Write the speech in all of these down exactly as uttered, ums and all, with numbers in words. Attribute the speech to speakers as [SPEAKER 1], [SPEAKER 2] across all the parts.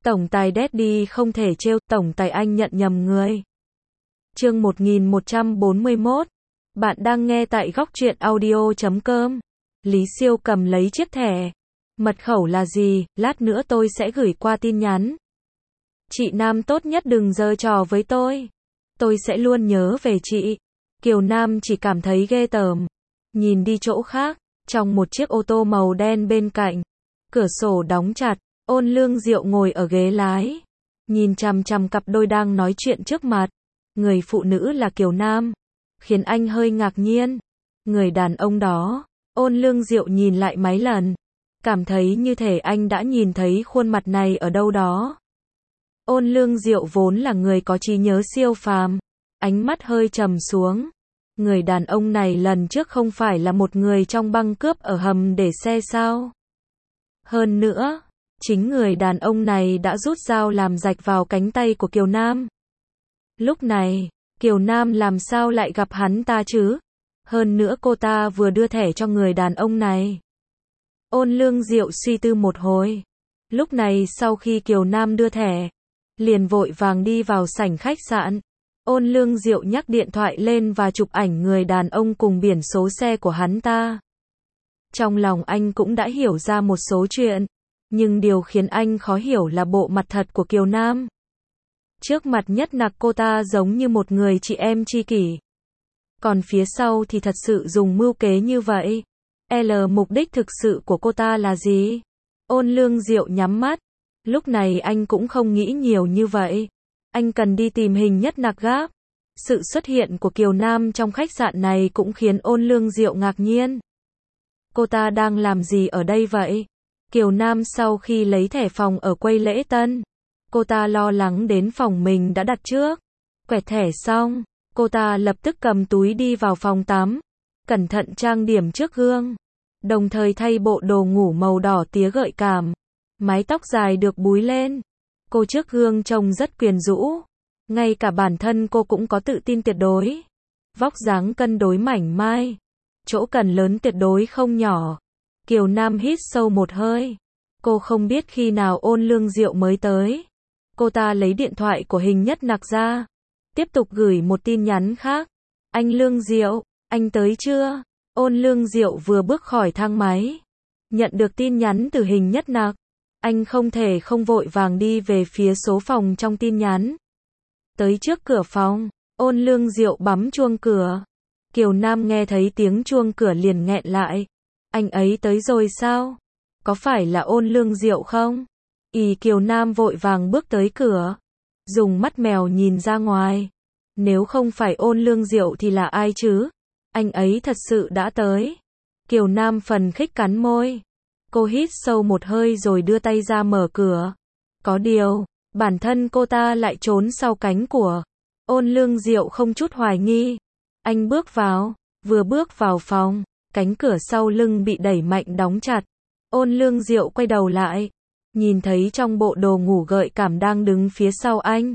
[SPEAKER 1] Tổng tài Daddy không thể trêu, tổng tài anh nhận nhầm người. Chương một nghìn một trăm bốn mươi mốt. Bạn đang nghe tại góc truyện audio chấm com. Lý Siêu cầm lấy chiếc thẻ. Mật khẩu là gì, lát nữa tôi sẽ gửi qua tin nhắn. Chị Nam tốt nhất đừng giở trò với tôi. Tôi sẽ luôn nhớ về chị. Kiều Nam chỉ cảm thấy ghê tởm. Nhìn đi chỗ khác, trong một chiếc ô tô màu đen bên cạnh. Cửa sổ đóng chặt, Ôn Lương Diệu ngồi ở ghế lái. Nhìn chằm chằm cặp đôi đang nói chuyện trước mặt. Người phụ nữ là Kiều Nam. Khiến anh hơi ngạc nhiên. Người đàn ông đó, Ôn Lương Diệu nhìn lại mấy lần. Cảm thấy như thể anh đã nhìn thấy khuôn mặt này ở đâu đó. Ôn Lương Diệu vốn là người có trí nhớ siêu phàm. Ánh mắt hơi trầm xuống. Người đàn ông này lần trước không phải là một người trong băng cướp ở hầm để xe sao? Hơn nữa, chính người đàn ông này đã rút dao làm rạch vào cánh tay của Kiều Nam. Lúc này, Kiều Nam làm sao lại gặp hắn ta chứ? Hơn nữa cô ta vừa đưa thẻ cho người đàn ông này. Ôn Lương Diệu suy tư một hồi. Lúc này sau khi Kiều Nam đưa thẻ, liền vội vàng đi vào sảnh khách sạn. Ôn Lương Diệu nhắc điện thoại lên và chụp ảnh người đàn ông cùng biển số xe của hắn ta. Trong lòng anh cũng đã hiểu ra một số chuyện, nhưng điều khiến anh khó hiểu là bộ mặt thật của Kiều Nam. Trước mặt Nhất Nặc cô ta giống như một người chị em tri kỷ. Còn phía sau thì thật sự dùng mưu kế như vậy. L mục đích thực sự của cô ta là gì? Ôn Lương Diệu nhắm mắt. Lúc này anh cũng không nghĩ nhiều như vậy. Anh cần đi tìm Hình Nhất Nặc gấp. Sự xuất hiện của Kiều Nam trong khách sạn này cũng khiến Ôn Lương Diệu ngạc nhiên. Cô ta đang làm gì ở đây vậy? Kiều Nam sau khi lấy thẻ phòng ở quầy lễ tân, cô ta lo lắng đến phòng mình đã đặt trước. Quẹt thẻ xong, cô ta lập tức cầm túi đi vào phòng tắm, cẩn thận trang điểm trước gương, đồng thời thay bộ đồ ngủ màu đỏ tía gợi cảm. Mái tóc dài được búi lên. Cô trước gương trông rất quyến rũ. Ngay cả bản thân cô cũng có tự tin tuyệt đối. Vóc dáng cân đối mảnh mai. Chỗ cần lớn tuyệt đối không nhỏ. Kiều Nam hít sâu một hơi. Cô không biết khi nào Ôn Lương Diệu mới tới. Cô ta lấy điện thoại của Hình Nhất Nặc ra. Tiếp tục gửi một tin nhắn khác. Anh Lương Diệu, anh tới chưa? Ôn Lương Diệu vừa bước khỏi thang máy. Nhận được tin nhắn từ Hình Nhất Nặc. Anh không thể không vội vàng đi về phía số phòng trong tin nhắn. Tới trước cửa phòng, Ôn Lương Diệu bấm chuông cửa. Kiều Nam nghe thấy tiếng chuông cửa liền nghẹn lại. Anh ấy tới rồi sao? Có phải là Ôn Lương Diệu không? Ý Kiều Nam vội vàng bước tới cửa. Dùng mắt mèo nhìn ra ngoài. Nếu không phải Ôn Lương Diệu thì là ai chứ? Anh ấy thật sự đã tới. Kiều Nam phần khích cắn môi. Cô hít sâu một hơi rồi đưa tay ra mở cửa. Có điều, bản thân cô ta lại trốn sau cánh của Ôn Lương Diệu không chút hoài nghi. Anh bước vào, vừa bước vào phòng, cánh cửa sau lưng bị đẩy mạnh đóng chặt. Ôn Lương Diệu quay đầu lại, nhìn thấy trong bộ đồ ngủ gợi cảm đang đứng phía sau anh.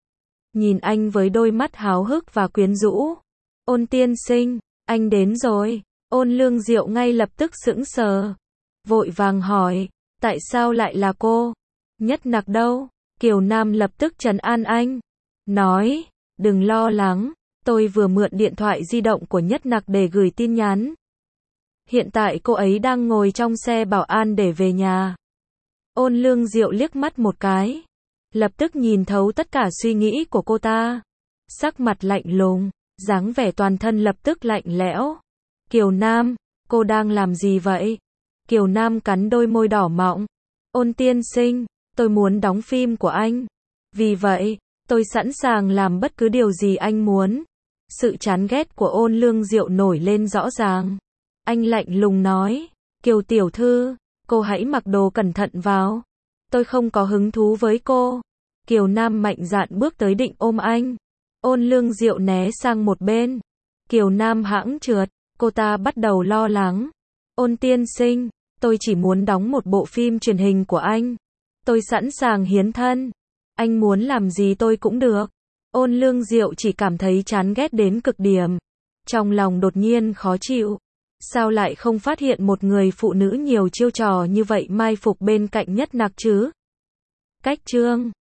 [SPEAKER 1] Nhìn anh với đôi mắt háo hức và quyến rũ. Ôn tiên sinh, anh đến rồi. Ôn Lương Diệu ngay lập tức sững sờ. Vội vàng hỏi, tại sao lại là cô? Nhất Nặc đâu? Kiều Nam lập tức trấn an anh. Nói, đừng lo lắng, tôi vừa mượn điện thoại di động của Nhất Nặc để gửi tin nhắn. Hiện tại cô ấy đang ngồi trong xe bảo an để về nhà. Ôn Lương Diệu liếc mắt một cái. Lập tức nhìn thấu tất cả suy nghĩ của cô ta. Sắc mặt lạnh lùng, dáng vẻ toàn thân lập tức lạnh lẽo. Kiều Nam, cô đang làm gì vậy? Kiều Nam cắn đôi môi đỏ mọng. Ôn tiên sinh, tôi muốn đóng phim của anh. Vì vậy, tôi sẵn sàng làm bất cứ điều gì anh muốn. Sự chán ghét của Ôn Lương Diệu nổi lên rõ ràng. Anh lạnh lùng nói, Kiều tiểu thư, cô hãy mặc đồ cẩn thận vào. Tôi không có hứng thú với cô. Kiều Nam mạnh dạn bước tới định ôm anh. Ôn Lương Diệu né sang một bên. Kiều Nam hãng trượt, cô ta bắt đầu lo lắng. Ôn tiên sinh, tôi chỉ muốn đóng một bộ phim truyền hình của anh. Tôi sẵn sàng hiến thân. Anh muốn làm gì tôi cũng được. Ôn Lương Diệu chỉ cảm thấy chán ghét đến cực điểm. Trong lòng đột nhiên khó chịu. Sao lại không phát hiện một người phụ nữ nhiều chiêu trò như vậy mai phục bên cạnh Nhất Nặc chứ? Cách chương